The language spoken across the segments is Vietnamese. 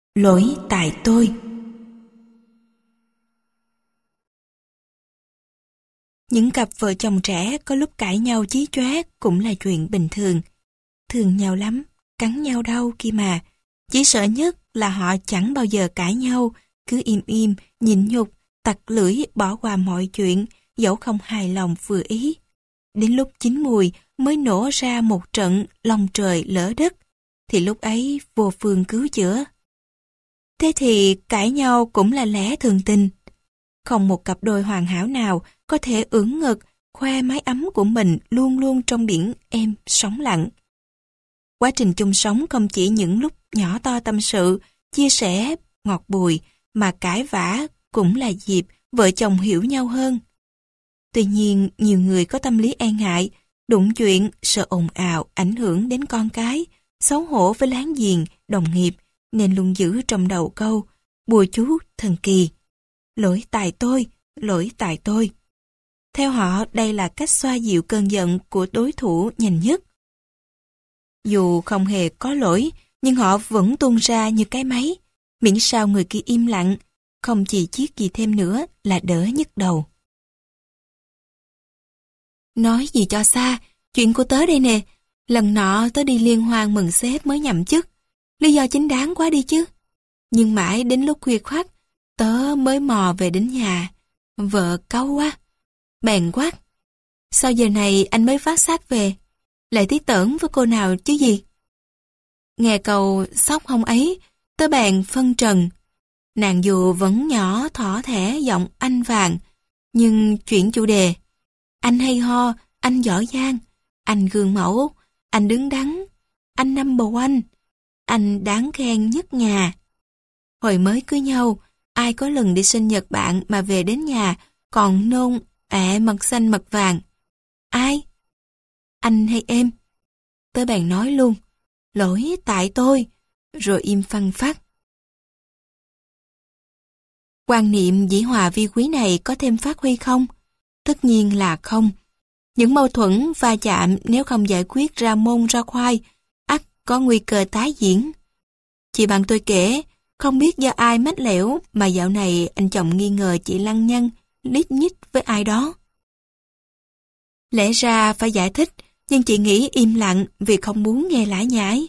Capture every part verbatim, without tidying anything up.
Lỗi tại tôi. Những cặp vợ chồng trẻ có lúc cãi nhau chí chóe cũng là chuyện bình thường. Thương nhau lắm, cắn nhau đau kia mà. Chỉ sợ nhất là họ chẳng bao giờ cãi nhau, cứ im im, nhịn nhục, tặc lưỡi bỏ qua mọi chuyện, dẫu không hài lòng vừa ý. Đến lúc chín mùi mới nổ ra một trận long trời lỡ đất, thì lúc ấy vô phương cứu chữa. Thế thì cãi nhau cũng là lẽ thường tình. Không một cặp đôi hoàn hảo nào có thể ưỡn ngực, khoe mái ấm của mình luôn luôn trong biển êm, sóng lặng. Quá trình chung sống không chỉ những lúc nhỏ to tâm sự, chia sẻ, ngọt bùi, mà cãi vã cũng là dịp vợ chồng hiểu nhau hơn. Tuy nhiên, nhiều người có tâm lý e ngại, đụng chuyện, sợ ồn ào, ảnh hưởng đến con cái, xấu hổ với láng giềng, đồng nghiệp, nên luôn giữ trong đầu câu, bùa chú thần kỳ. Lỗi tại tôi, lỗi tại tôi. Theo họ, đây là cách xoa dịu cơn giận của đối thủ nhanh nhất. Dù không hề có lỗi, nhưng họ vẫn tuôn ra như cái máy, miễn sao người kia im lặng, không chỉ chiết gì thêm nữa là đỡ nhức đầu. Nói gì cho xa, chuyện của tớ đây nè, lần nọ tớ đi liên hoan mừng sếp mới nhậm chức, lý do chính đáng quá đi chứ. Nhưng mãi đến lúc khuya khoắt, tớ mới mò về đến nhà, vợ cáu quá, bèn quát. Sao giờ này anh mới phát xác về, lại tí tởn với cô nào chứ gì? Nghe câu sóc hông ấy, tớ bèn phân trần. Nàng dù vẫn nhỏ thỏ thẻ giọng anh vàng, nhưng chuyển chủ đề. Anh hay ho, anh giỏi giang, anh gương mẫu, anh đứng đắn, anh number one, anh đáng khen nhất nhà. Hồi mới cưới nhau, ai có lần đi sinh nhật bạn mà về đến nhà còn nôn ẹ mật xanh mật vàng? Ai? Anh hay em? Tớ bèn nói luôn, lỗi tại tôi, rồi im phăng phắc. Quan niệm dĩ hòa vi quý này có thêm phát huy không? Tất nhiên là không. Những mâu thuẫn va chạm nếu không giải quyết ra môn ra khoai, ắt có nguy cơ tái diễn. Chị bạn tôi kể, không biết do ai mách lẻo mà dạo này anh chồng nghi ngờ chị lăng nhăng, lít nhít với ai đó. Lẽ ra phải giải thích, nhưng chị nghĩ im lặng vì không muốn nghe lải nhải.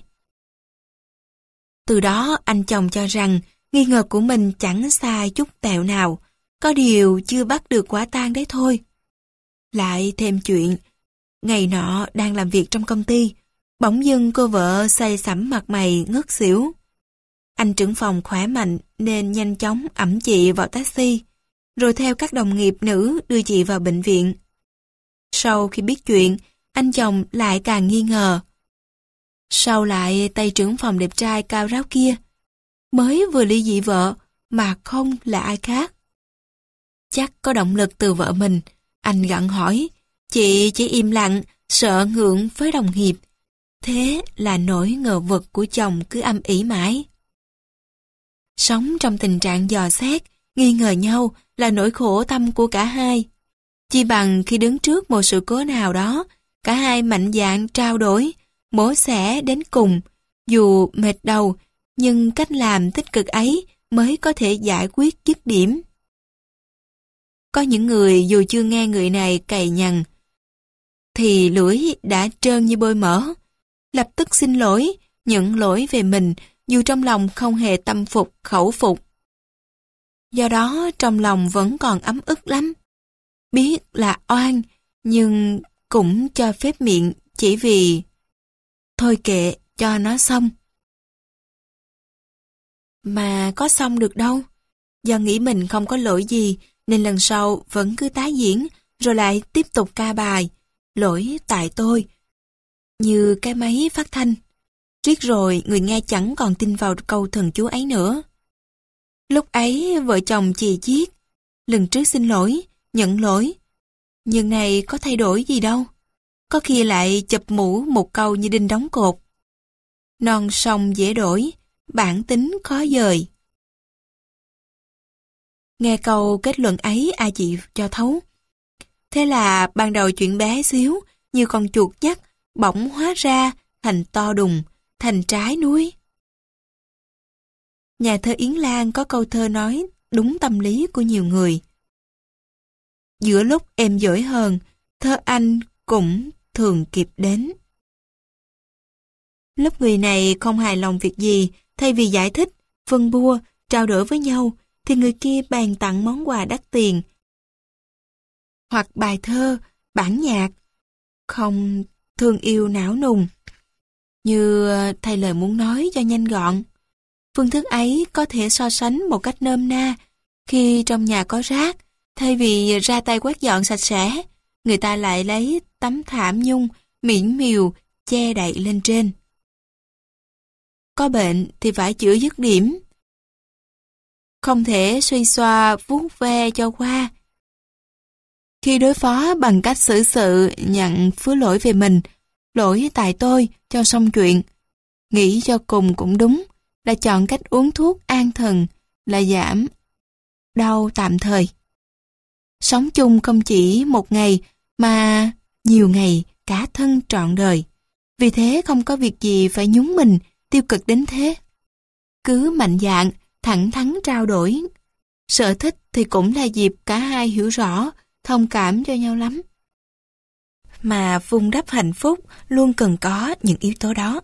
Từ đó anh chồng cho rằng nghi ngờ của mình chẳng sai chút tẹo nào, có điều chưa bắt được quả tang đấy thôi. Lại thêm chuyện, ngày nọ đang làm việc trong công ty, bỗng dưng cô vợ say sẩm mặt mày ngất xỉu. Anh trưởng phòng khỏe mạnh nên nhanh chóng ẵm chị vào taxi, rồi theo các đồng nghiệp nữ đưa chị vào bệnh viện. Sau khi biết chuyện, anh chồng lại càng nghi ngờ. Sau lại tay trưởng phòng đẹp trai cao ráo kia, mới vừa ly dị vợ mà không là ai khác. Chắc có động lực từ vợ mình, anh gặng hỏi, chị chỉ im lặng, sợ ngượng với đồng nghiệp. Thế là nỗi ngờ vực của chồng cứ âm ỉ mãi. Sống trong tình trạng dò xét, nghi ngờ nhau là nỗi khổ tâm của cả hai. Chỉ bằng khi đứng trước một sự cố nào đó, cả hai mạnh dạn trao đổi, mổ xẻ đến cùng, dù mệt đầu, nhưng cách làm tích cực ấy mới có thể giải quyết dứt điểm. Có những người dù chưa nghe người này cày nhằn, thì lưỡi đã trơn như bôi mỡ, lập tức xin lỗi, nhận lỗi về mình, dù trong lòng không hề tâm phục, khẩu phục. Do đó trong lòng vẫn còn ấm ức lắm. Biết là oan, nhưng cũng cho phép miệng chỉ vì thôi kệ cho nó xong. Mà có xong được đâu. Do nghĩ mình không có lỗi gì, nên lần sau vẫn cứ tái diễn, rồi lại tiếp tục ca bài. Lỗi tại tôi. Như cái máy phát thanh. Riết rồi người nghe chẳng còn tin vào câu thần chú ấy nữa. Lúc ấy vợ chồng chì chiết, lần trước xin lỗi, nhận lỗi. Nhưng này có thay đổi gì đâu. Có khi lại chụp mũ một câu như đinh đóng cột. Non sông dễ đổi, bản tính khó dời. Nghe câu kết luận ấy ai chị cho thấu. Thế là ban đầu chuyện bé xíu, như con chuột dắt, bỗng hóa ra thành to đùng, thành trái núi. Nhà thơ Yến Lan có câu thơ nói đúng tâm lý của nhiều người. Giữa lúc em dỗi hờn, thơ anh cũng thường kịp đến. Lúc người này không hài lòng việc gì, thay vì giải thích, phân bua, trao đổi với nhau, thì người kia bèn tặng món quà đắt tiền, hoặc bài thơ, bản nhạc, không thương yêu não nùng, như thay lời muốn nói cho nhanh gọn. Phương thức ấy có thể so sánh một cách nôm na, khi trong nhà có rác, thay vì ra tay quét dọn sạch sẽ, người ta lại lấy tấm thảm nhung, mỉn miều, che đậy lên trên. Có bệnh thì phải chữa dứt điểm, không thể suy xoa vuốt ve cho qua. Khi đối phó bằng cách xử sự nhận phứa lỗi về mình, lỗi tại tôi cho xong chuyện, nghĩ cho cùng cũng đúng, là chọn cách uống thuốc an thần, là giảm đau tạm thời. Sống chung không chỉ một ngày, mà nhiều ngày, cả thân trọn đời. Vì thế không có việc gì phải nhúng mình, tiêu cực đến thế. Cứ mạnh dạn, thẳng thắn trao đổi. Sở thích thì cũng là dịp cả hai hiểu rõ, thông cảm cho nhau lắm. Mà vun đắp hạnh phúc luôn cần có những yếu tố đó.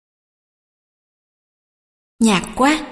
Nhạt quá.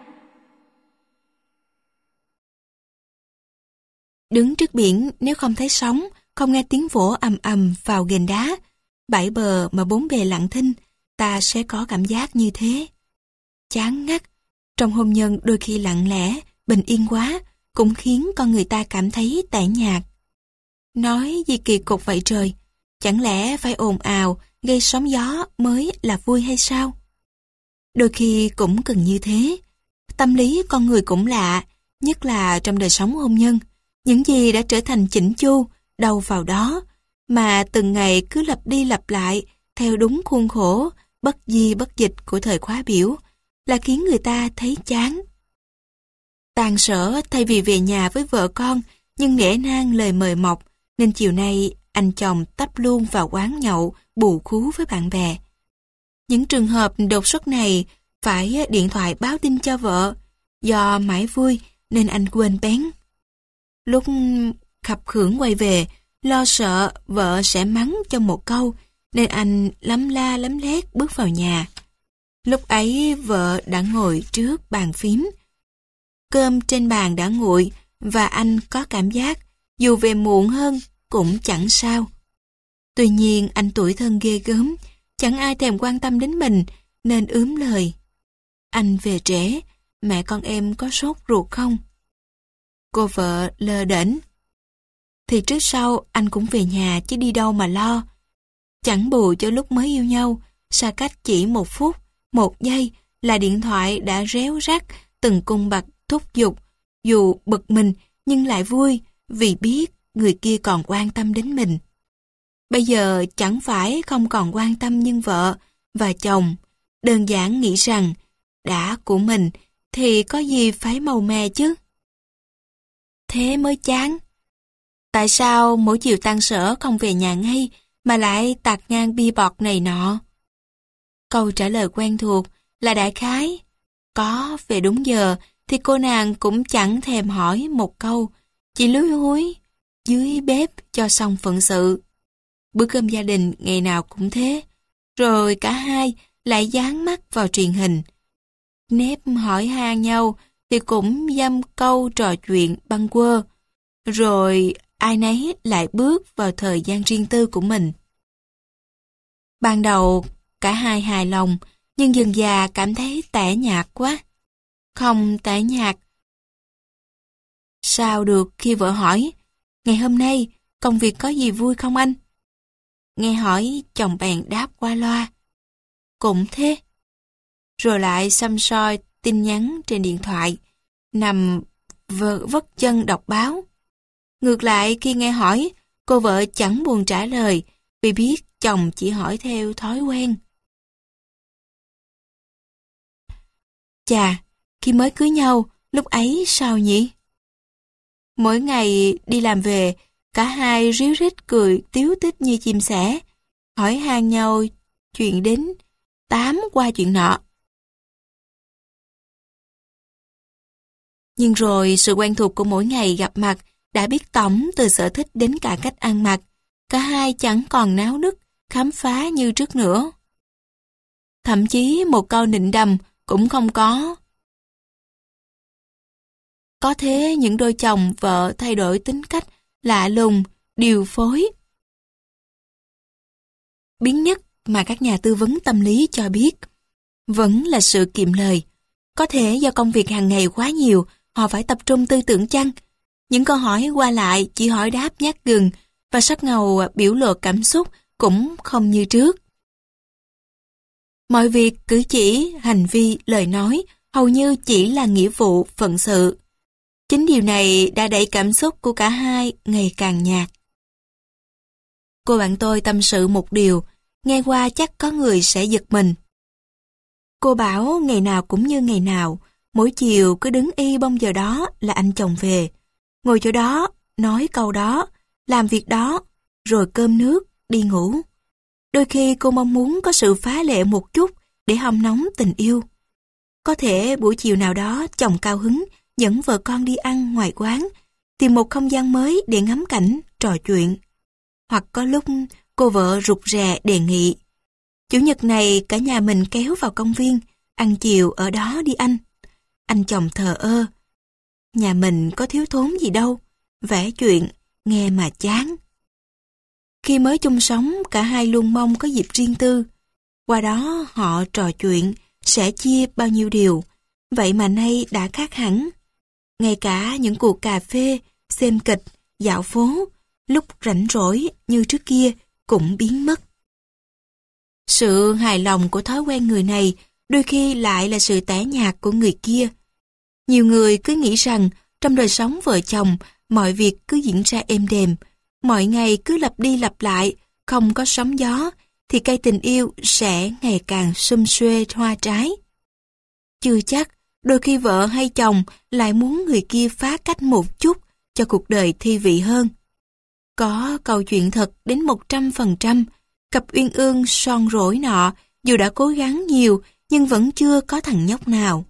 Đứng trước biển nếu không thấy sóng, không nghe tiếng vỗ ầm ầm vào ghềnh đá, bãi bờ mà bốn bề lặng thinh, ta sẽ có cảm giác như thế. Chán ngắt, trong hôn nhân đôi khi lặng lẽ, bình yên quá, cũng khiến con người ta cảm thấy tẻ nhạt. Nói gì kỳ cục vậy trời, chẳng lẽ phải ồn ào, gây sóng gió mới là vui hay sao? Đôi khi cũng cần như thế. Tâm lý con người cũng lạ, nhất là trong đời sống hôn nhân. Những gì đã trở thành chỉnh chu, đâu vào đó, mà từng ngày cứ lặp đi lặp lại, theo đúng khuôn khổ, bất di bất dịch của thời khóa biểu, là khiến người ta thấy chán. Tàn sở thay vì về nhà với vợ con, nhưng nể nang lời mời mọc, nên chiều nay anh chồng tấp luôn vào quán nhậu, bù khú với bạn bè. Những trường hợp đột xuất này phải điện thoại báo tin cho vợ, do mãi vui nên anh quên bén. Lúc khập khiễng quay về, lo sợ vợ sẽ mắng cho một câu, nên anh lấm la lấm lét bước vào nhà. Lúc ấy vợ đã ngồi trước bàn phím. Cơm trên bàn đã nguội và anh có cảm giác dù về muộn hơn cũng chẳng sao. Tuy nhiên anh tủi thân ghê gớm, chẳng ai thèm quan tâm đến mình nên ướm lời. Anh về trễ, mẹ con em có sốt ruột không? Cô vợ lơ đễnh. Thì trước sau anh cũng về nhà chứ đi đâu mà lo. Chẳng bù cho lúc mới yêu nhau, xa cách chỉ một phút, một giây là điện thoại đã réo rắt từng cung bậc thúc giục, dù bực mình nhưng lại vui vì biết người kia còn quan tâm đến mình. Bây giờ chẳng phải không còn quan tâm nhưng vợ và chồng, đơn giản nghĩ rằng đã của mình thì có gì phải màu mè chứ. Thế mới chán. Tại sao mỗi chiều tan sở không về nhà ngay mà lại tạt ngang bia bọt này nọ? Câu trả lời quen thuộc là đại khái. Có về đúng giờ thì cô nàng cũng chẳng thèm hỏi một câu, chỉ lúi húi dưới bếp cho xong phận sự. Bữa cơm gia đình ngày nào cũng thế, rồi cả hai lại dán mắt vào truyền hình. Nếp hỏi han nhau thì cũng dăm câu trò chuyện bâng quơ, rồi ai nấy lại bước vào thời gian riêng tư của mình. Ban đầu cả hai hài lòng, nhưng dần dà cảm thấy tẻ nhạt quá. Không tẻ nhạt sao được khi vợ hỏi, ngày hôm nay công việc có gì vui không anh? Nghe hỏi chồng bèn đáp qua loa, cũng thế. Rồi lại xăm soi tin nhắn trên điện thoại, nằm vờ vất chân đọc báo. Ngược lại khi nghe hỏi, cô vợ chẳng buồn trả lời vì biết chồng chỉ hỏi theo thói quen. Chà, khi mới cưới nhau, lúc ấy sao nhỉ? Mỗi ngày đi làm về, cả hai ríu rít cười tíu tít như chim sẻ, hỏi han nhau chuyện đến tám qua chuyện nọ. Nhưng rồi sự quen thuộc của mỗi ngày gặp mặt đã biết tổng từ sở thích đến cả cách ăn mặc. Cả hai chẳng còn náo nức, khám phá như trước nữa. Thậm chí một câu nịnh đầm cũng không có. Có thế những đôi chồng vợ thay đổi tính cách lạ lùng, điều phối. Biến nhất mà các nhà tư vấn tâm lý cho biết vẫn là sự kiệm lời. Có thể do công việc hàng ngày quá nhiều, họ phải tập trung tư tưởng chăng? Những câu hỏi qua lại chỉ hỏi đáp nhát gừng và sắc ngầu biểu lộ cảm xúc cũng không như trước. Mọi việc, cử chỉ, hành vi, lời nói hầu như chỉ là nghĩa vụ, phận sự. Chính điều này đã đẩy cảm xúc của cả hai ngày càng nhạt. Cô bạn tôi tâm sự một điều, nghe qua chắc có người sẽ giật mình. Cô bảo ngày nào cũng như ngày nào, mỗi chiều cứ đứng y bông giờ đó là anh chồng về. Ngồi chỗ đó, nói câu đó, làm việc đó, rồi cơm nước, đi ngủ. Đôi khi cô mong muốn có sự phá lệ một chút để hâm nóng tình yêu. Có thể buổi chiều nào đó chồng cao hứng dẫn vợ con đi ăn ngoài quán, tìm một không gian mới để ngắm cảnh, trò chuyện. Hoặc có lúc cô vợ rụt rè đề nghị, chủ nhật này cả nhà mình kéo vào công viên, ăn chiều ở đó đi anh. Anh chồng thờ ơ, nhà mình có thiếu thốn gì đâu, vẽ chuyện, nghe mà chán. Khi mới chung sống, cả hai luôn mong có dịp riêng tư. Qua đó họ trò chuyện, sẻ chia bao nhiêu điều, vậy mà nay đã khác hẳn. Ngay cả những cuộc cà phê, xem kịch, dạo phố, lúc rảnh rỗi như trước kia cũng biến mất. Sự hài lòng của thói quen người này đôi khi lại là sự tẻ nhạt của người kia. Nhiều người cứ nghĩ rằng trong đời sống vợ chồng mọi việc cứ diễn ra êm đềm, mọi ngày cứ lặp đi lặp lại, không có sóng gió, thì cây tình yêu sẽ ngày càng sum xuê hoa trái. Chưa chắc, đôi khi vợ hay chồng lại muốn người kia phá cách một chút cho cuộc đời thi vị hơn. Có câu chuyện thật đến một trăm phần trăm, cặp uyên ương son rỗi nọ dù đã cố gắng nhiều nhưng vẫn chưa có thằng nhóc nào.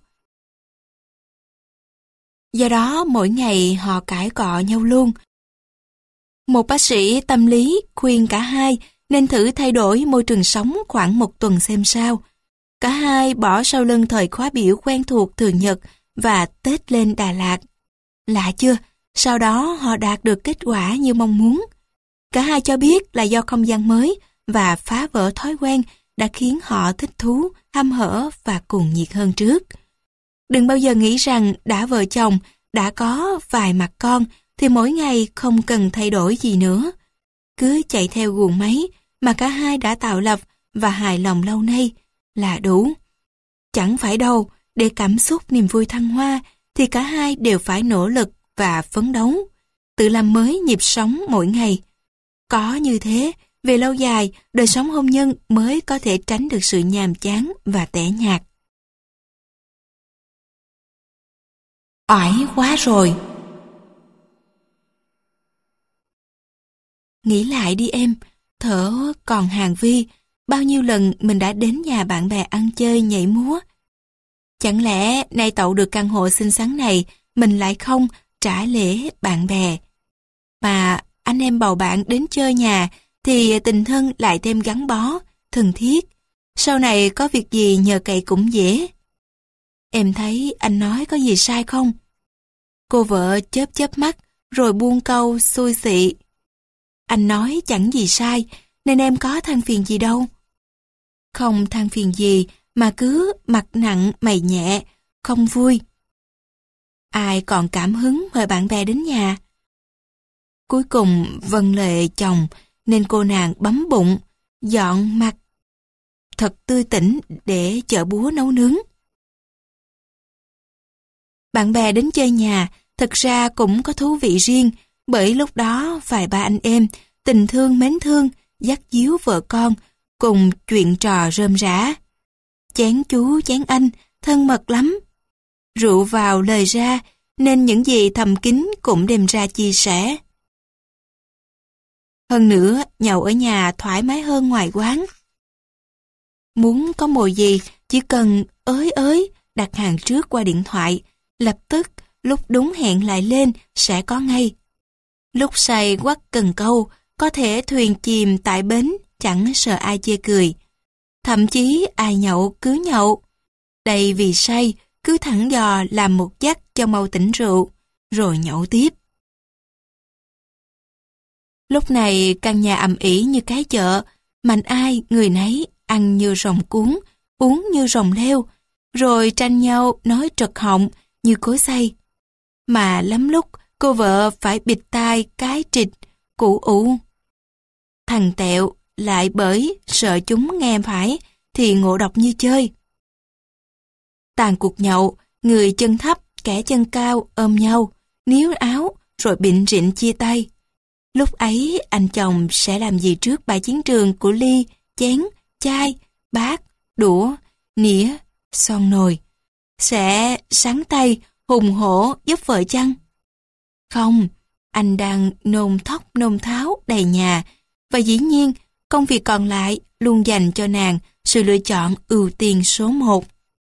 Do đó mỗi ngày họ cãi cọ nhau luôn. Một bác sĩ tâm lý khuyên cả hai nên thử thay đổi môi trường sống khoảng một tuần xem sao. Cả hai bỏ sau lưng thời khóa biểu quen thuộc thường nhật và Tết lên Đà Lạt. Lạ chưa? Sau đó họ đạt được kết quả như mong muốn. Cả hai cho biết là do không gian mới và phá vỡ thói quen đã khiến họ thích thú, hăm hở và cuồng nhiệt hơn trước. Đừng bao giờ nghĩ rằng đã vợ chồng, đã có vài mặt con thì mỗi ngày không cần thay đổi gì nữa. Cứ chạy theo guồng máy mà cả hai đã tạo lập và hài lòng lâu nay là đủ. Chẳng phải đâu, để cảm xúc niềm vui thăng hoa thì cả hai đều phải nỗ lực và phấn đấu, tự làm mới nhịp sống mỗi ngày. Có như thế, về lâu dài, đời sống hôn nhân mới có thể tránh được sự nhàm chán và tẻ nhạt. Oải quá rồi. Nghĩ lại đi em, thở còn hàng vi, bao nhiêu lần mình đã đến nhà bạn bè ăn chơi nhảy múa. Chẳng lẽ nay tậu được căn hộ xinh xắn này, mình lại không trả lễ bạn bè. Mà anh em bầu bạn đến chơi nhà thì tình thân lại thêm gắn bó, thân thiết. Sau này có việc gì nhờ cậy cũng dễ. Em thấy anh nói có gì sai không? Cô vợ chớp chớp mắt rồi buông câu xui xị. Anh nói chẳng gì sai nên em có than phiền gì đâu. Không than phiền gì mà cứ mặt nặng mày nhẹ, không vui. Ai còn cảm hứng mời bạn bè đến nhà. Cuối cùng vâng lời chồng nên cô nàng bấm bụng, dọn mặt thật tươi tỉnh để chợ búa nấu nướng. Bạn bè đến chơi nhà thật ra cũng có thú vị riêng, bởi lúc đó vài ba anh em tình thương mến thương dắt díu vợ con cùng chuyện trò rơm rả. Chén chú chén anh thân mật lắm. Rượu vào lời ra nên những gì thầm kín cũng đem ra chia sẻ. Hơn nữa nhậu ở nhà thoải mái hơn ngoài quán. Muốn có mồi gì chỉ cần ới ới đặt hàng trước qua điện thoại, lập tức lúc đúng hẹn lại lên sẽ có ngay. Lúc say quắt cần câu, có thể thuyền chìm tại bến, chẳng sợ ai chê cười. Thậm chí ai nhậu cứ nhậu. Đây vì say, cứ thẳng dò làm một giấc cho mau tỉnh rượu, rồi nhậu tiếp. Lúc này căn nhà ầm ĩ như cái chợ, mạnh ai người nấy ăn như rồng cuốn, uống như rồng leo, rồi tranh nhau nói trật họng như cối xay. Mà lắm lúc cô vợ phải bịt tai cái trịch, củ ủ. Thằng Tẹo lại bởi sợ chúng nghe phải thì ngộ độc như chơi. Tàn cuộc nhậu, người chân thấp, kẻ chân cao ôm nhau, níu áo rồi bịn rịn chia tay. Lúc ấy anh chồng sẽ làm gì trước bãi chiến trường của ly, chén, chai, bát, đũa, nĩa, son nồi? Sẽ sáng tay, hùng hổ giúp vợ chăng? Không, anh đang nôn thóc nôn tháo đầy nhà, và dĩ nhiên công việc còn lại luôn dành cho nàng sự lựa chọn ưu tiên số một.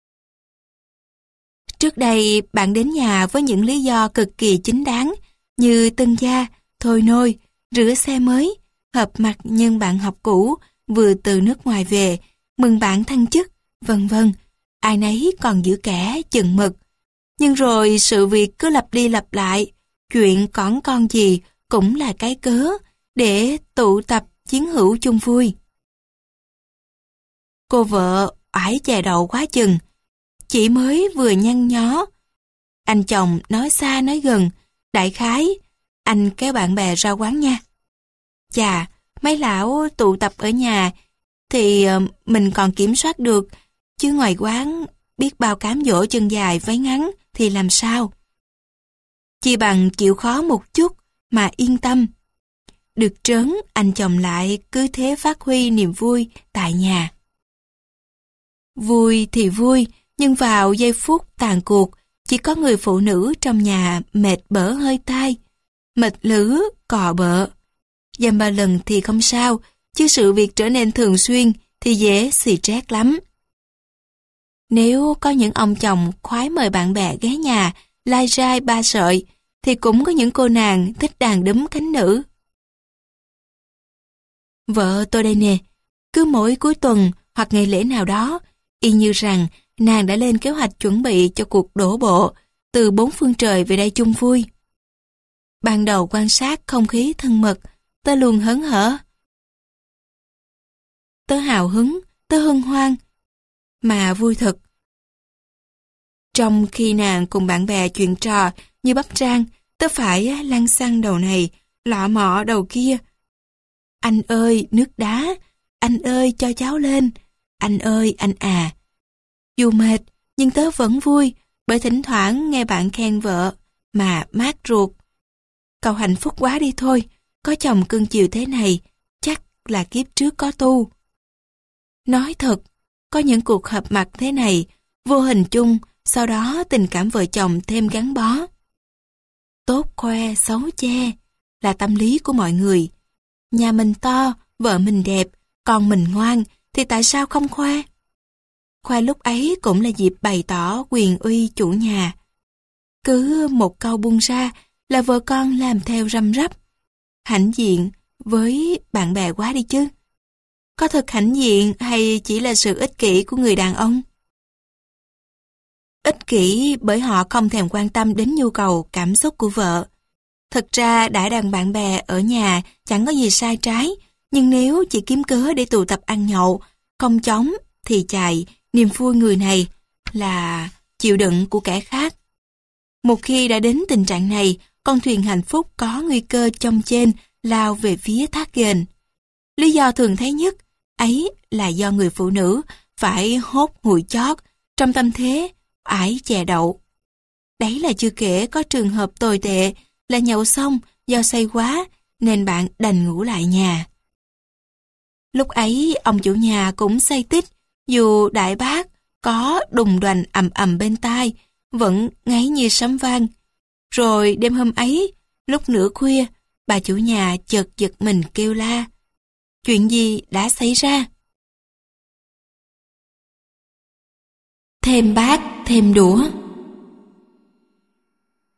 Trước đây bạn đến nhà với những lý do cực kỳ chính đáng như tân gia, thôi nôi, rửa xe mới, hợp mặt nhân bạn học cũ vừa từ nước ngoài về, mừng bạn thăng chức, vân vân. Ai nấy còn giữ kẻ chừng mực. Nhưng rồi sự việc cứ lặp đi lặp lại, chuyện cỏn con gì cũng là cái cớ để tụ tập chiến hữu chung vui. Cô vợ oải chè đậu quá chừng, chỉ mới vừa nhăn nhó. Anh chồng nói xa nói gần, đại khái, anh kéo bạn bè ra quán nha. Chà, mấy lão tụ tập ở nhà thì mình còn kiểm soát được, chứ ngoài quán biết bao cám dỗ chân dài váy ngắn thì làm sao? Chỉ bằng chịu khó một chút mà yên tâm. Được trớn, anh chồng lại cứ thế phát huy niềm vui tại nhà. Vui thì vui, nhưng vào giây phút tàn cuộc, chỉ có người phụ nữ trong nhà mệt bở hơi tai, mệt lử, cò bợ. Dăm ba lần thì không sao, chứ sự việc trở nên thường xuyên thì dễ xì trét lắm. Nếu có những ông chồng khoái mời bạn bè ghé nhà, lai rai ba sợi, thì cũng có những cô nàng thích đàn đúm cánh nữ. Vợ tôi đây nè, cứ mỗi cuối tuần hoặc ngày lễ nào đó, y như rằng nàng đã lên kế hoạch chuẩn bị cho cuộc đổ bộ từ bốn phương trời về đây chung vui. Ban đầu quan sát không khí thân mật, tớ luôn hớn hở. Tớ hào hứng, tớ hân hoan, mà vui thật. Trong khi nàng cùng bạn bè chuyện trò như bắp rang, tớ phải lăn xăng đầu này, lọ mọ đầu kia. Anh ơi, nước đá, anh ơi cho cháu lên, anh ơi anh à. Dù mệt, nhưng tớ vẫn vui, bởi thỉnh thoảng nghe bạn khen vợ, mà mát ruột. Cậu hạnh phúc quá đi thôi, có chồng cưng chiều thế này, chắc là kiếp trước có tu. Nói thật, có những cuộc hợp mặt thế này, vô hình chung, sau đó tình cảm vợ chồng thêm gắn bó. Tốt khoe, xấu che, là tâm lý của mọi người. Nhà mình to, vợ mình đẹp, con mình ngoan, thì tại sao không khoe? Khoe lúc ấy cũng là dịp bày tỏ quyền uy chủ nhà. Cứ một câu buông ra là vợ con làm theo răm rắp. Hãnh diện với bạn bè quá đi chứ. Có thật hãnh diện hay chỉ là sự ích kỷ của người đàn ông? Ích kỷ bởi họ không thèm quan tâm đến nhu cầu cảm xúc của vợ. Thật ra đã đàn bạn bè ở nhà chẳng có gì sai trái, nhưng nếu chỉ kiếm cớ để tụ tập ăn nhậu, không chống thì chạy, niềm vui người này là chịu đựng của kẻ khác. Một khi đã đến tình trạng này, con thuyền hạnh phúc có nguy cơ chông chênh lao về phía thác ghềnh. Lý do thường thấy nhất ấy là do người phụ nữ phải hốt hụi chót trong tâm thế ải chè đậu. Đấy là chưa kể có trường hợp tồi tệ là nhậu xong do say quá nên bạn đành ngủ lại nhà. Lúc ấy ông chủ nhà cũng say tít, dù đại bác có đùng đoành ầm ầm bên tai vẫn ngáy như sấm vang. Rồi đêm hôm ấy, lúc nửa khuya, bà chủ nhà chợt giật mình kêu la. Chuyện gì đã xảy ra? Thêm bát, thêm đũa.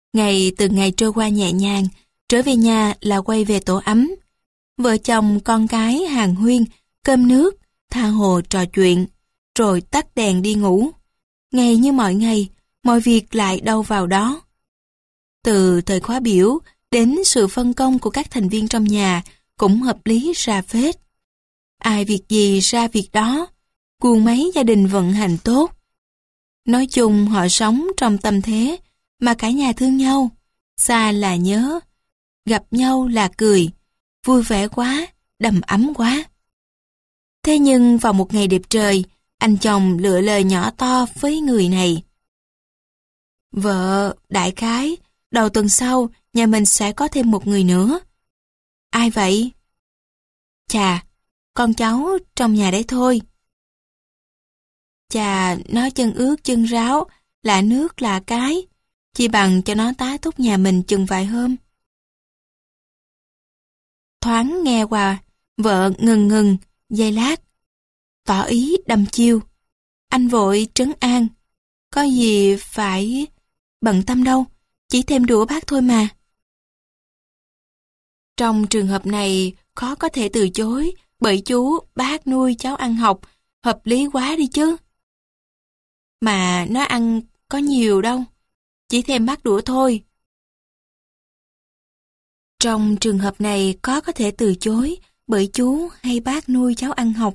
Ngày từng ngày trôi qua nhẹ nhàng, trở về nhà là quay về tổ ấm. Vợ chồng con cái hàn huyên, cơm nước, tha hồ trò chuyện, rồi tắt đèn đi ngủ. Ngày như mọi ngày, mọi việc lại đâu vào đó. Từ thời khóa biểu đến sự phân công của các thành viên trong nhà cũng hợp lý ra phết. Ai việc gì ra việc đó, guồng máy gia đình vận hành tốt. Nói chung họ sống trong tâm thế mà cả nhà thương nhau, xa là nhớ, gặp nhau là cười, vui vẻ quá, đầm ấm quá. Thế nhưng vào một ngày đẹp trời, anh chồng lựa lời nhỏ to với người này. Vợ, đại khái, đầu tuần sau nhà mình sẽ có thêm một người nữa. Ai vậy? Chà, con cháu trong nhà đấy thôi. Chà, nó chân ướt chân ráo, lạ nước lạ cái, chỉ bằng cho nó tá túc nhà mình chừng vài hôm. Thoáng nghe qua, vợ ngừng ngừng, giây lát, tỏ ý đâm chiêu. Anh vội trấn an, có gì phải bận tâm đâu, chỉ thêm đũa bát thôi mà. Trong trường hợp này, khó có thể từ chối, bởi chú bác nuôi cháu ăn học, hợp lý quá đi chứ. Mà nó ăn có nhiều đâu, chỉ thêm bát đũa thôi. Trong trường hợp này có có thể từ chối bởi chú hay bác nuôi cháu ăn học.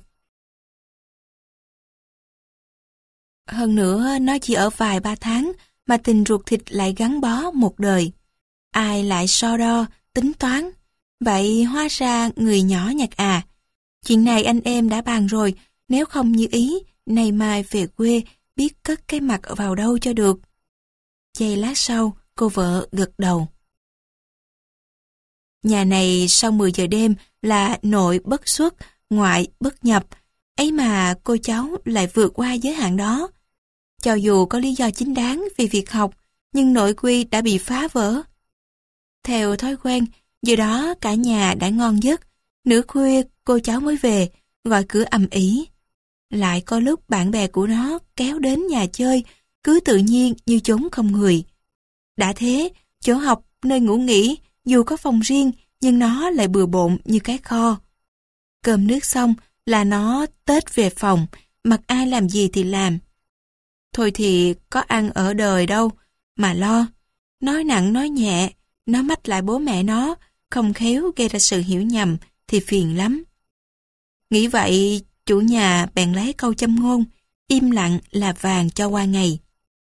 Hơn nữa nó chỉ ở vài ba tháng mà tình ruột thịt lại gắn bó một đời. Ai lại so đo, tính toán. Vậy hóa ra người nhỏ nhặt à. Chuyện này anh em đã bàn rồi, nếu không như ý, nay mai về quê biết cất cái mặt vào đâu cho được. Giây lát sau, cô vợ gật đầu. Nhà này sau mười giờ đêm là nội bất xuất, ngoại bất nhập. Ấy mà cô cháu lại vượt qua giới hạn đó. Cho dù có lý do chính đáng vì việc học, nhưng nội quy đã bị phá vỡ. Theo thói quen, giờ đó cả nhà đã ngon giấc. Nửa khuya cô cháu mới về, gọi cửa ầm ĩ. Lại có lúc bạn bè của nó kéo đến nhà chơi, cứ tự nhiên như chốn không người. Đã thế, chỗ học, nơi ngủ nghỉ, dù có phòng riêng, nhưng nó lại bừa bộn như cái kho. Cơm nước xong là nó tết về phòng, mặc ai làm gì thì làm. Thôi thì có ăn ở đời đâu, mà lo. Nói nặng nói nhẹ, nó mách lại bố mẹ nó, không khéo gây ra sự hiểu nhầm thì phiền lắm. Nghĩ vậy, chủ nhà bèn lấy câu châm ngôn, im lặng là vàng cho qua ngày.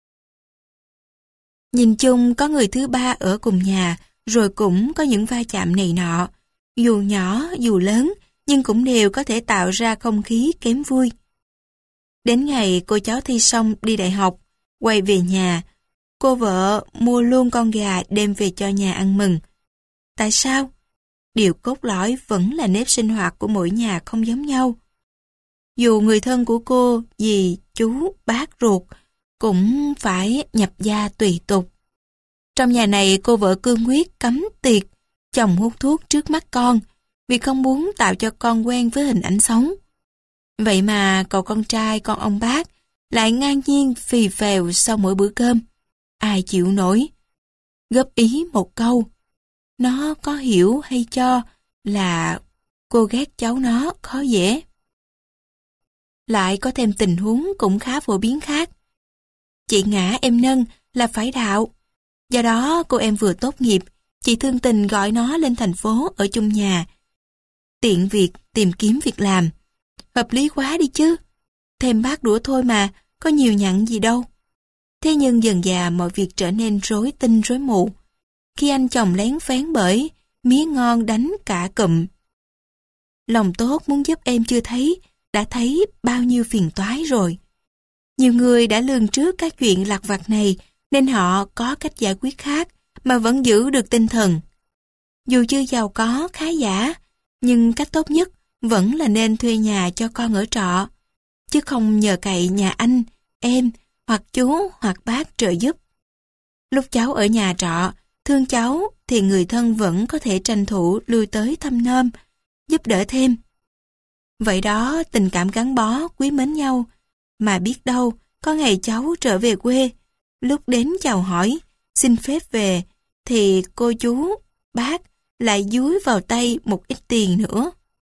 Nhìn chung có người thứ ba ở cùng nhà, rồi cũng có những va chạm này nọ. Dù nhỏ, dù lớn, nhưng cũng đều có thể tạo ra không khí kém vui. Đến ngày cô cháu thi xong đi đại học, quay về nhà, cô vợ mua luôn con gà đem về cho nhà ăn mừng. Tại sao? Điều cốt lõi vẫn là nếp sinh hoạt của mỗi nhà không giống nhau. Dù người thân của cô, dì, chú, bác ruột, cũng phải nhập gia tùy tục. Trong nhà này cô vợ cương quyết cấm tiệc, chồng hút thuốc trước mắt con, vì không muốn tạo cho con quen với hình ảnh xấu. Vậy mà cậu con trai con ông bác lại ngang nhiên phì phèo sau mỗi bữa cơm. Ai chịu nổi? Góp ý một câu. Nó có hiểu hay cho là cô ghét cháu nó khó dễ. Lại có thêm tình huống cũng khá phổ biến khác. Chị ngã em nâng là phải đạo. Do đó cô em vừa tốt nghiệp, chị thương tình gọi nó lên thành phố ở chung nhà. Tiện việc tìm kiếm việc làm. Hợp lý quá đi chứ. Thêm bát đũa thôi mà, có nhiều nhặn gì đâu. Thế nhưng dần dà mọi việc trở nên rối tinh rối mù. Khi anh chồng lén phén bởi, mía ngon đánh cả cụm. Lòng tốt muốn giúp em chưa thấy, đã thấy bao nhiêu phiền toái rồi. Nhiều người đã lường trước các chuyện lặt vặt này, nên họ có cách giải quyết khác mà vẫn giữ được tinh thần. Dù chưa giàu có, khá giả, nhưng cách tốt nhất vẫn là nên thuê nhà cho con ở trọ, chứ không nhờ cậy nhà anh, em, hoặc chú, hoặc bác trợ giúp. Lúc cháu ở nhà trọ, thương cháu thì người thân vẫn có thể tranh thủ lui tới thăm nom, giúp đỡ thêm. Vậy đó tình cảm gắn bó, quý mến nhau, mà biết đâu có ngày cháu trở về quê, lúc đến chào hỏi, xin phép về, thì cô chú, bác lại dúi vào tay một ít tiền nữa.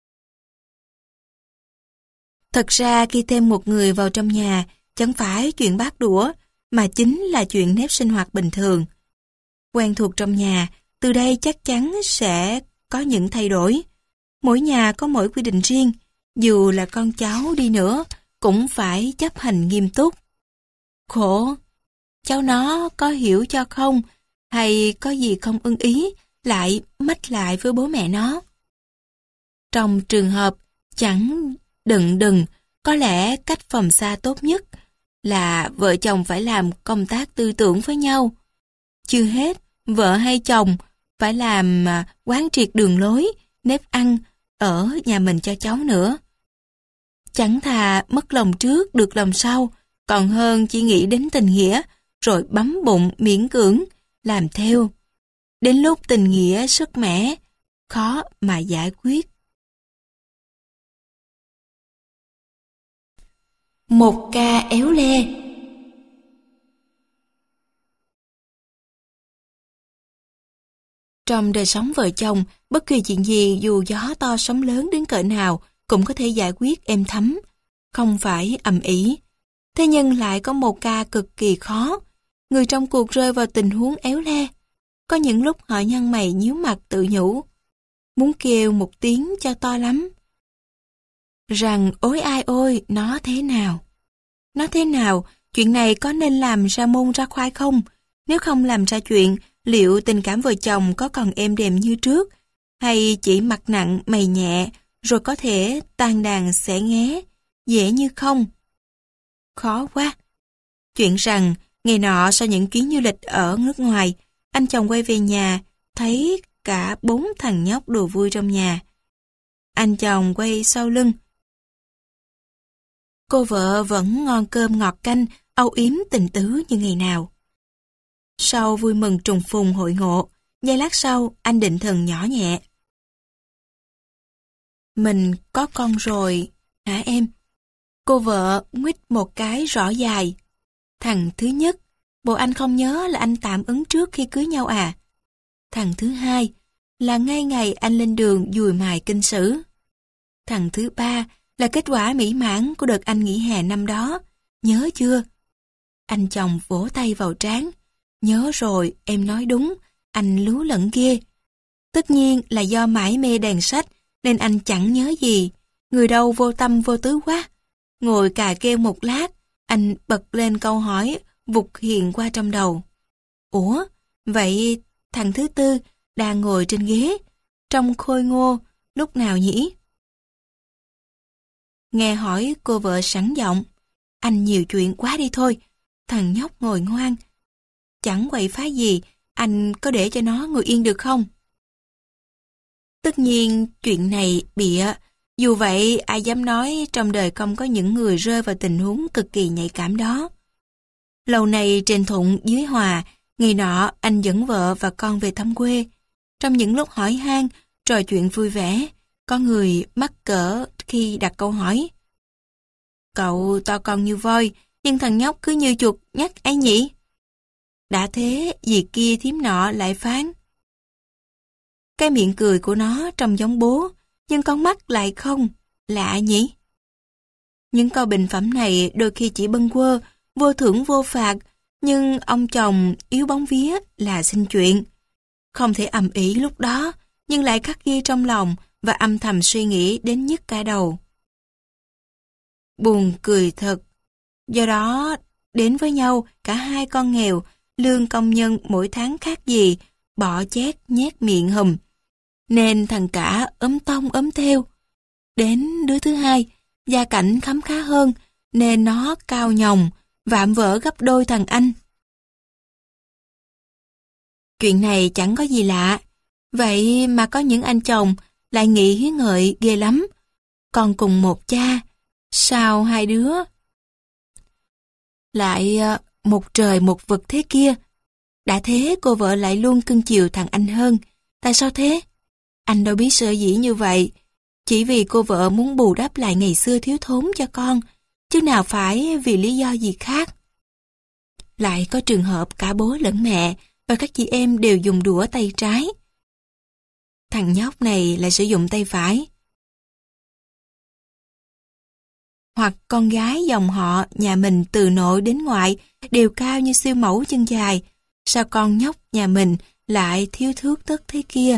Thật ra khi thêm một người vào trong nhà, chẳng phải chuyện bát đũa, mà chính là chuyện nếp sinh hoạt bình thường. Quen thuộc trong nhà, từ đây chắc chắn sẽ có những thay đổi. Mỗi nhà có mỗi quy định riêng, dù là con cháu đi nữa, cũng phải chấp hành nghiêm túc. Khổ, cháu nó có hiểu cho không, hay có gì không ưng ý, lại mách lại với bố mẹ nó. Trong trường hợp chẳng đừng đừng, có lẽ cách phòng xa tốt nhất là vợ chồng phải làm công tác tư tưởng với nhau. Chưa hết, vợ hay chồng phải làm quán triệt đường lối, nếp ăn ở nhà mình cho cháu nữa. Chẳng thà mất lòng trước được lòng sau, còn hơn chỉ nghĩ đến tình nghĩa, rồi bấm bụng miễn cưỡng, làm theo. Đến lúc tình nghĩa sức mẻ, khó mà giải quyết. Một ca éo le. Trong đời sống vợ chồng, bất kỳ chuyện gì dù gió to sóng lớn đến cỡ nào cũng có thể giải quyết êm thấm, không phải ầm ĩ. Thế nhưng lại có một ca cực kỳ khó. Người trong cuộc rơi vào tình huống éo le. Có những lúc họ nhăn mày nhíu mặt tự nhủ, muốn kêu một tiếng cho to lắm. Rằng ối ai ôi, nó thế nào? Nó thế nào? Chuyện này có nên làm ra môn ra khoai không? Nếu không làm ra chuyện, liệu tình cảm vợ chồng có còn êm đềm như trước? Hay chỉ mặt nặng mày nhẹ, rồi có thể tan đàn xẻ nghé, dễ như không? Khó quá. Chuyện rằng, ngày nọ sau những chuyến du lịch ở nước ngoài, anh chồng quay về nhà, thấy cả bốn thằng nhóc đùa vui trong nhà. Anh chồng quay sau lưng. Cô vợ vẫn ngon cơm ngọt canh, âu yếm tình tứ như ngày nào. Sau vui mừng trùng phùng hội ngộ, giây lát sau anh định thần nhỏ nhẹ. Mình có con rồi, hả em? Cô vợ nguýt một cái rõ dài. Thằng thứ nhất, bộ anh không nhớ là anh tạm ứng trước khi cưới nhau à? Thằng thứ hai, là ngay ngày anh lên đường dùi mài kinh sử. Thằng thứ ba, là kết quả mỹ mãn của đợt anh nghỉ hè năm đó. Nhớ chưa? Anh chồng vỗ tay vào trán. Nhớ rồi, em nói đúng, anh lú lẫn ghê. Tất nhiên là do mải mê đèn sách, nên anh chẳng nhớ gì. Người đâu vô tâm vô tứ quá. Ngồi cà kêu một lát, anh bật lên câu hỏi vụt hiện qua trong đầu. Ủa, vậy thằng thứ tư đang ngồi trên ghế, trông khôi ngô, lúc nào nhỉ? Nghe hỏi cô vợ sẵn giọng. Anh nhiều chuyện quá đi thôi, thằng nhóc ngồi ngoan. Chẳng quậy phá gì, anh có để cho nó ngồi yên được không? Tất nhiên chuyện này bịa, dù vậy ai dám nói trong đời không có những người rơi vào tình huống cực kỳ nhạy cảm đó. Lâu nay trên Thuận dưới Hòa, ngày nọ anh dẫn vợ và con về thăm quê. Trong những lúc hỏi han, trò chuyện vui vẻ, có người mắc cỡ khi đặt câu hỏi. Cậu to con như voi, nhưng thằng nhóc cứ như chuột nhắt ấy nhỉ? Đã thế, dì kia thím nọ lại phán. Cái miệng cười của nó trông giống bố, nhưng con mắt lại không, lạ nhỉ? Những câu bình phẩm này đôi khi chỉ bâng quơ, vô thưởng vô phạt, nhưng ông chồng yếu bóng vía là xin chuyện. Không thể ầm ĩ lúc đó, nhưng lại khắc ghi trong lòng và âm thầm suy nghĩ đến nhức cả đầu. Buồn cười thật. Do đó, đến với nhau, cả hai con nghèo, lương công nhân mỗi tháng khác gì, bỏ chét nhét miệng hùm. Nên thằng cả ốm tông ốm theo. Đến đứa thứ hai, gia cảnh khấm khá hơn, nên nó cao nhồng, vạm vỡ gấp đôi thằng anh. Chuyện này chẳng có gì lạ, vậy mà có những anh chồng lại nghĩ hiến ngợi ghê lắm. Còn cùng một cha, sao hai đứa lại một trời một vực thế kia? Đã thế cô vợ lại luôn cưng chiều thằng anh hơn. Tại sao thế? Anh đâu biết sở dĩ như vậy. Chỉ vì cô vợ muốn bù đắp lại ngày xưa thiếu thốn cho con, chứ nào phải vì lý do gì khác. Lại có trường hợp cả bố lẫn mẹ và các chị em đều dùng đũa tay trái. Thằng nhóc này lại sử dụng tay phải. Hoặc con gái dòng họ nhà mình từ nội đến ngoại đều cao như siêu mẫu chân dài, sao con nhóc nhà mình lại thiếu thước tất thế kia?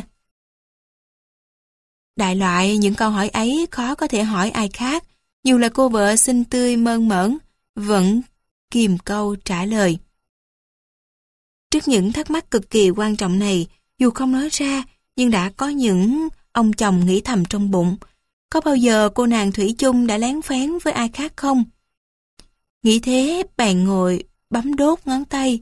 Đại loại những câu hỏi ấy khó có thể hỏi ai khác, dù là cô vợ xinh tươi mơn mởn, vẫn kìm câu trả lời. Trước những thắc mắc cực kỳ quan trọng này, dù không nói ra, nhưng đã có những ông chồng nghĩ thầm trong bụng, có bao giờ cô nàng thủy chung đã lén phén với ai khác không? Nghĩ thế, bạn ngồi bấm đốt ngón tay.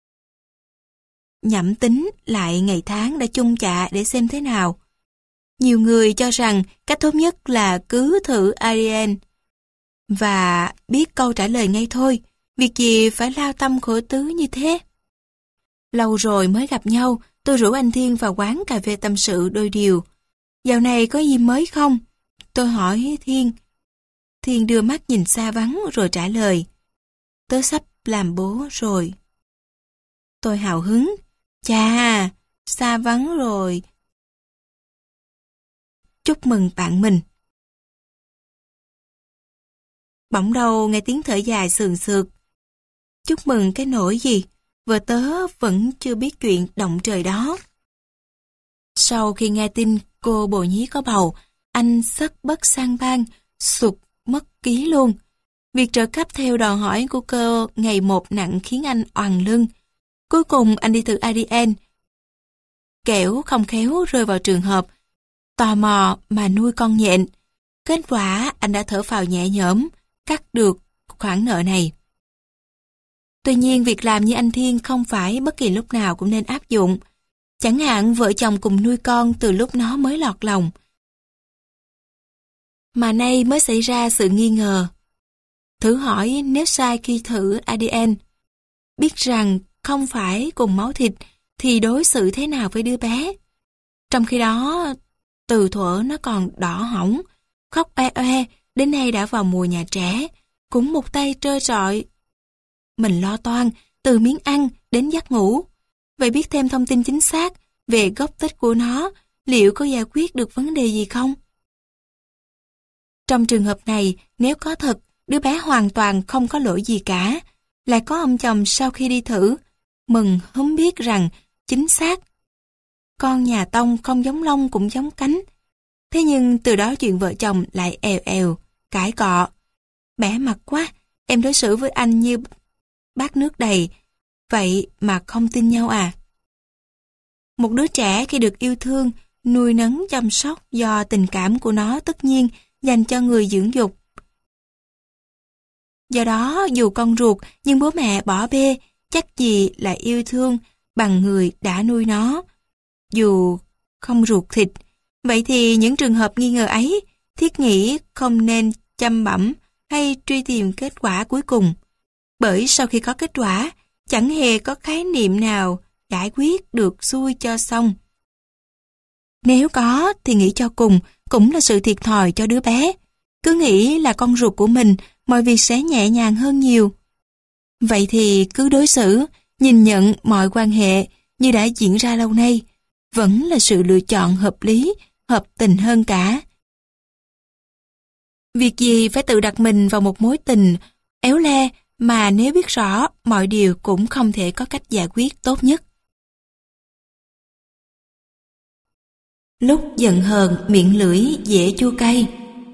Nhẩm tính lại ngày tháng đã chung chạ để xem thế nào. Nhiều người cho rằng cách tốt nhất là cứ thử a đê en và biết câu trả lời ngay thôi, việc gì phải lao tâm khổ tứ như thế. Lâu rồi mới gặp nhau, tôi rủ anh Thiên vào quán cà phê tâm sự đôi điều. Dạo này có gì mới không? Tôi hỏi Thiên. Thiên đưa mắt nhìn xa vắng rồi trả lời. Tớ sắp làm bố rồi. Tôi hào hứng. Chà, xa vắng rồi. Chúc mừng bạn mình. Bỗng đầu nghe tiếng thở dài sườn sượt. Chúc mừng cái nỗi gì? Vợ tớ vẫn chưa biết chuyện động trời đó. Sau khi nghe tin cô bồ nhí có bầu, anh sất bất sang bang, sụt mất ký luôn. Việc trợ cấp theo đòi hỏi của cô ngày một nặng khiến anh oằn lưng. Cuối cùng anh đi thử a đê en. Kẻo không khéo rơi vào trường hợp tò mò mà nuôi con nhện. Kết quả anh đã thở phào nhẹ nhõm, cắt được khoản nợ này. Tuy nhiên việc làm như anh Thiên không phải bất kỳ lúc nào cũng nên áp dụng. Chẳng hạn vợ chồng cùng nuôi con từ lúc nó mới lọt lòng. Mà nay mới xảy ra sự nghi ngờ. Thử hỏi nếu sai khi thử a đê en, biết rằng không phải cùng máu thịt thì đối xử thế nào với đứa bé. Trong khi đó, từ thuở nó còn đỏ hỏng, khóc oe oe, đến nay đã vào mùa nhà trẻ, cũng một tay trơ trọi. Mình lo toan, từ miếng ăn đến giấc ngủ. Vậy biết thêm thông tin chính xác về gốc tích của nó, liệu có giải quyết được vấn đề gì không? Trong trường hợp này, nếu có thật, đứa bé hoàn toàn không có lỗi gì cả. Lại có ông chồng sau khi đi thử, mừng húm biết rằng chính xác. Con nhà Tông không giống lông cũng giống cánh. Thế nhưng từ đó chuyện vợ chồng lại èo èo, cãi cọ. Bẻ mặt quá, em đối xử với anh như bát nước đầy, vậy mà không tin nhau à? Một đứa trẻ khi được yêu thương, nuôi nấng chăm sóc do tình cảm của nó tất nhiên dành cho người dưỡng dục. Do đó, dù con ruột nhưng bố mẹ bỏ bê, chắc gì là yêu thương bằng người đã nuôi nó. Dù không ruột thịt, vậy thì những trường hợp nghi ngờ ấy, thiết nghĩ không nên chăm bẵm hay truy tìm kết quả cuối cùng. Bởi sau khi có kết quả, chẳng hề có khái niệm nào giải quyết được xuôi cho xong. Nếu có thì nghĩ cho cùng cũng là sự thiệt thòi cho đứa bé. Cứ nghĩ là con ruột của mình, mọi việc sẽ nhẹ nhàng hơn nhiều. Vậy thì cứ đối xử, nhìn nhận mọi quan hệ như đã diễn ra lâu nay, vẫn là sự lựa chọn hợp lý, hợp tình hơn cả. Việc gì phải tự đặt mình vào một mối tình éo le mà nếu biết rõ mọi điều cũng không thể có cách giải quyết tốt nhất. Lúc giận hờn miệng lưỡi dễ chua cay.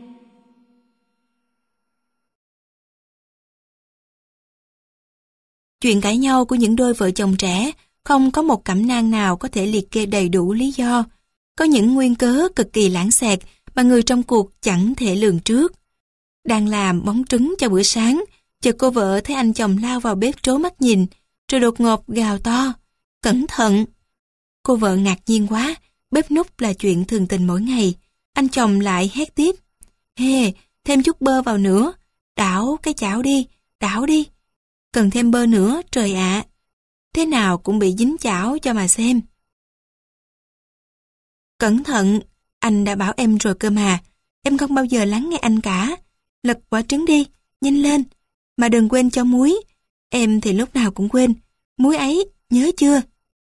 Chuyện cãi nhau của những đôi vợ chồng trẻ không có một cẩm nang nào có thể liệt kê đầy đủ lý do. Có những nguyên cớ cực kỳ lãng xẹt mà người trong cuộc chẳng thể lường trước. Đang làm bóng trứng cho bữa sáng, chợt cô vợ thấy anh chồng lao vào bếp trố mắt nhìn, rồi đột ngột gào to, cẩn thận. Cô vợ ngạc nhiên quá, bếp núc là chuyện thường tình mỗi ngày. Anh chồng lại hét tiếp, hê, thêm chút bơ vào nữa, đảo cái chảo đi, đảo đi. Cần thêm bơ nữa, trời ạ. Thế nào cũng bị dính chảo cho mà xem. Cẩn thận, anh đã bảo em rồi cơ mà. Em không bao giờ lắng nghe anh cả. Lật quả trứng đi, nhanh lên. Mà đừng quên cho muối. Em thì lúc nào cũng quên. Muối ấy, nhớ chưa?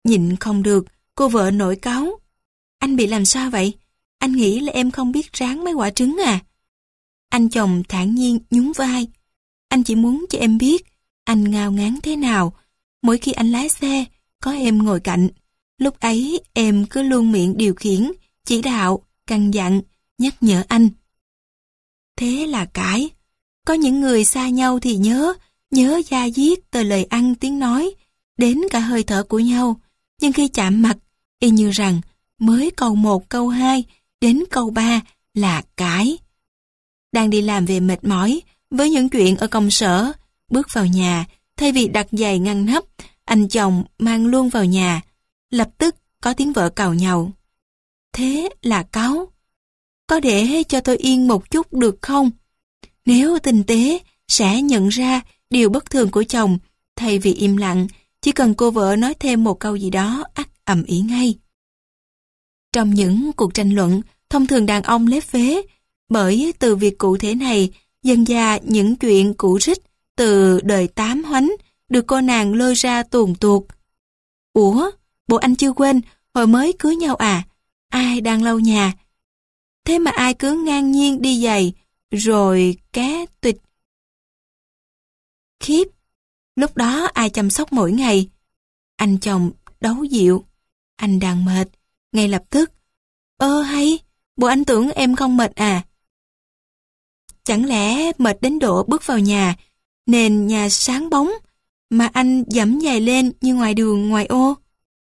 Nhịn không được, cô vợ nổi cáu. Anh bị làm sao vậy? Anh nghĩ là em không biết rán mấy quả trứng à? Anh chồng thản nhiên nhún vai. Anh chỉ muốn cho em biết anh ngao ngán thế nào. Mỗi khi anh lái xe, có em ngồi cạnh. Lúc ấy em cứ luôn miệng điều khiển, chỉ đạo, căn dặn, nhắc nhở anh. Thế là cãi. Có những người xa nhau thì nhớ, nhớ da diết từ lời ăn tiếng nói, đến cả hơi thở của nhau. Nhưng khi chạm mặt, y như rằng mới câu một câu hai đến câu ba là cãi. Đang đi làm về mệt mỏi với những chuyện ở công sở, bước vào nhà, thay vì đặt giày ngăn nắp, anh chồng mang luôn vào nhà. Lập tức có tiếng vợ càu nhàu. Thế là cáu. Có để cho tôi yên một chút được không? Nếu tinh tế, sẽ nhận ra điều bất thường của chồng, thay vì im lặng, chỉ cần cô vợ nói thêm một câu gì đó ắt ầm ĩ ngay. Trong những cuộc tranh luận, thông thường đàn ông lép vế, bởi từ việc cụ thể này, dần dà những chuyện cũ rích từ đời tám hoánh được cô nàng lôi ra tuồn tuột. Ủa, bộ anh chưa quên, hồi mới cưới nhau à? Ai đang lau nhà? Thế mà ai cứ ngang nhiên đi giày, rồi cá tuyệt. Khiếp, lúc đó ai chăm sóc mỗi ngày? Anh chồng đấu dịu. Anh đang mệt, ngay lập tức. Ơ hay, bộ anh tưởng em không mệt à? Chẳng lẽ mệt đến độ bước vào nhà, nền nhà sáng bóng, mà anh giẫm giày lên như ngoài đường ngoài ô?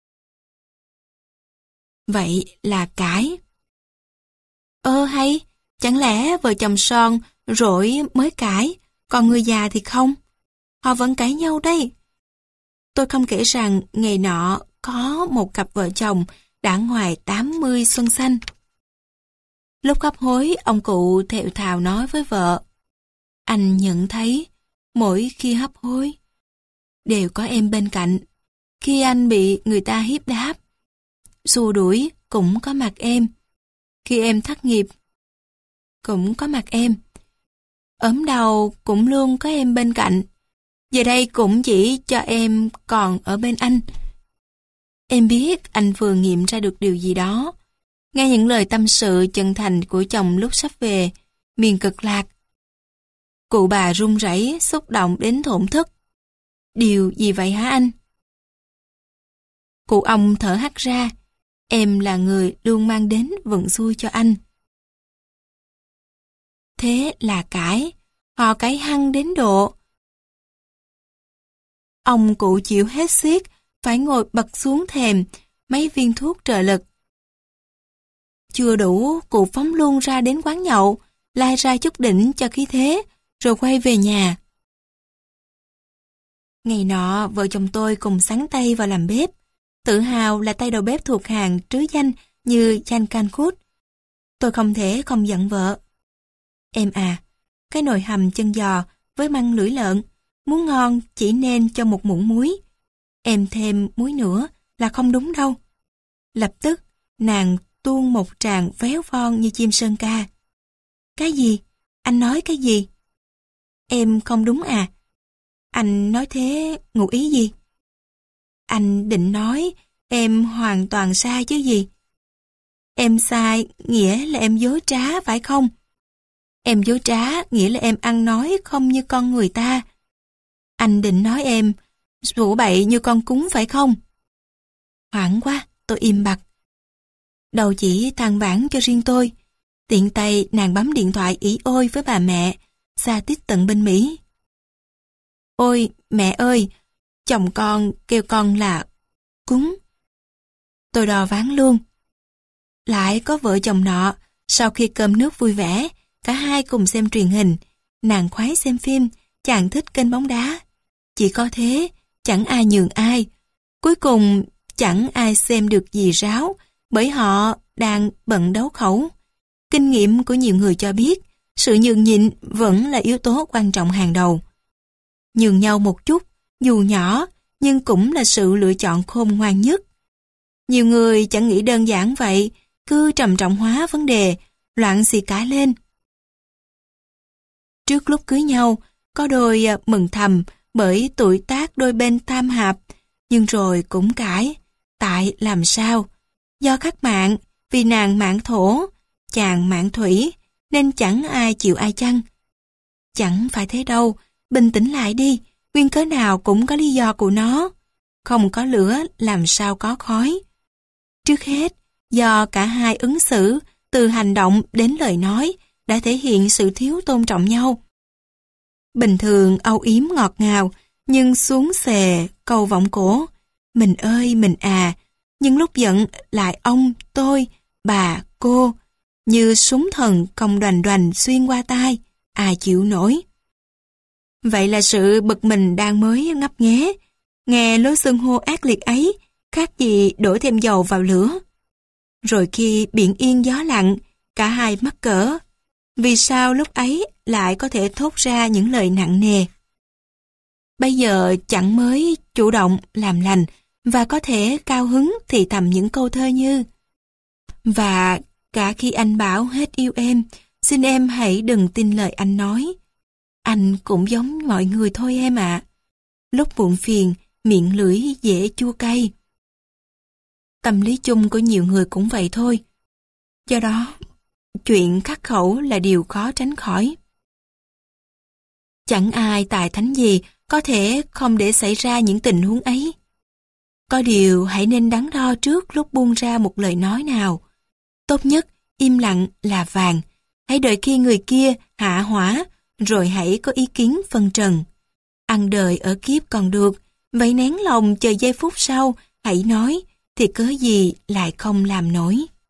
Vậy là cãi. Ơ hay, chẳng lẽ vợ chồng son rỗi mới cãi, còn người già thì không? Họ vẫn cãi nhau đây. Tôi không kể rằng ngày nọ có một cặp vợ chồng đã ngoài tám mươi xuân xanh. Lúc hấp hối, ông cụ thều thào nói với vợ. Anh nhận thấy, mỗi khi hấp hối, đều có em bên cạnh. Khi anh bị người ta hiếp đáp, xua đuổi cũng có mặt em. Khi em thất nghiệp, cũng có mặt em. Ốm đau cũng luôn có em bên cạnh. Giờ đây cũng chỉ cho em còn ở bên anh. Em biết anh vừa nghiệm ra được điều gì đó. Nghe những lời tâm sự chân thành của chồng lúc sắp về miền Cực Lạc. Cụ bà run rẩy, xúc động đến thổn thức. Điều gì vậy hả anh? Cụ ông thở hắt ra. Em là người luôn mang đến vận xui cho anh. Thế là cãi. Họ cãi hăng đến độ ông cụ chịu hết xiết, phải ngồi bật xuống thềm mấy viên thuốc trợ lực. Chưa đủ, cụ phóng luôn ra đến quán nhậu, lai ra chút đỉnh cho khí thế, rồi quay về nhà. Ngày nọ, vợ chồng tôi cùng xắn tay vào làm bếp, tự hào là tay đầu bếp thuộc hàng trứ danh như Jan Cancút. Tôi không thể không giận vợ. Em à, cái nồi hầm chân giò với măng lưỡi lợn, muốn ngon chỉ nên cho một muỗng muối. Em thêm muối nữa là không đúng đâu. Lập tức, nàng tuôn một tràng véo von như chim sơn ca. Cái gì? Anh nói cái gì? Em không đúng à? Anh nói thế ngụ ý gì? Anh định nói em hoàn toàn sai chứ gì? Em sai nghĩa là em dối trá phải không? Em dối trá nghĩa là em ăn nói không như con người ta. Anh định nói em sủa bậy như con cún phải không? Hoảng quá, tôi im bặt. Đầu chỉ than vãn cho riêng tôi. Tiện tay nàng bấm điện thoại ỉ ôi với bà mẹ, xa tít tận bên Mỹ. Ôi, mẹ ơi, chồng con kêu con là cún. Tôi đò ván luôn. Lại có vợ chồng nọ, sau khi cơm nước vui vẻ, cả hai cùng xem truyền hình, nàng khoái xem phim, chàng thích kênh bóng đá. Chỉ có thế, chẳng ai nhường ai. Cuối cùng, chẳng ai xem được gì ráo, bởi họ đang bận đấu khẩu. Kinh nghiệm của nhiều người cho biết, sự nhường nhịn vẫn là yếu tố quan trọng hàng đầu. Nhường nhau một chút, dù nhỏ, nhưng cũng là sự lựa chọn khôn ngoan nhất. Nhiều người chẳng nghĩ đơn giản vậy, cứ trầm trọng hóa vấn đề, loạn xì cả lên. Trước lúc cưới nhau, có đôi mừng thầm bởi tuổi tác đôi bên tam hạp, nhưng rồi cũng cãi. tại làm sao? Do khắc mạng, vì nàng mạng thổ, chàng mạng thủy, nên chẳng ai chịu ai chăng? Chẳng phải thế đâu, bình tĩnh lại đi, nguyên cớ nào cũng có lý do của nó. Không có lửa làm sao có khói. Trước hết, do cả hai ứng xử, từ hành động đến lời nói, đã thể hiện sự thiếu tôn trọng nhau. Bình thường âu yếm ngọt ngào, nhưng xuống xề, câu vọng cổ. Mình ơi, mình à, nhưng lúc giận lại ông, tôi, bà, cô, như súng thần cong đoành đoành xuyên qua tai, ai chịu nổi. Vậy là sự bực mình đang mới ngấp nghé, nghe lối xưng hô ác liệt ấy, khác gì đổ thêm dầu vào lửa. Rồi khi biển yên gió lặng, cả hai mắc cỡ. Vì sao lúc ấy lại có thể thốt ra những lời nặng nề? Bây giờ chẳng mới chủ động làm lành và có thể cao hứng thì thầm những câu thơ như: và cả khi anh bảo hết yêu em, xin em hãy đừng tin lời anh nói. Anh cũng giống mọi người thôi em ạ. Lúc muộn phiền, miệng lưỡi dễ chua cay. Tâm lý chung của nhiều người cũng vậy thôi. Do đó, chuyện khắc khẩu là điều khó tránh khỏi. Chẳng ai tài thánh gì có thể không để xảy ra những tình huống ấy. Có điều hãy nên đắn đo trước lúc buông ra một lời nói nào. Tốt nhất, im lặng là vàng. Hãy đợi khi người kia hạ hỏa, rồi hãy có ý kiến phân trần. Ăn đời ở kiếp còn được, vậy nén lòng chờ giây phút sau, hãy nói, thì cớ gì lại không làm nổi.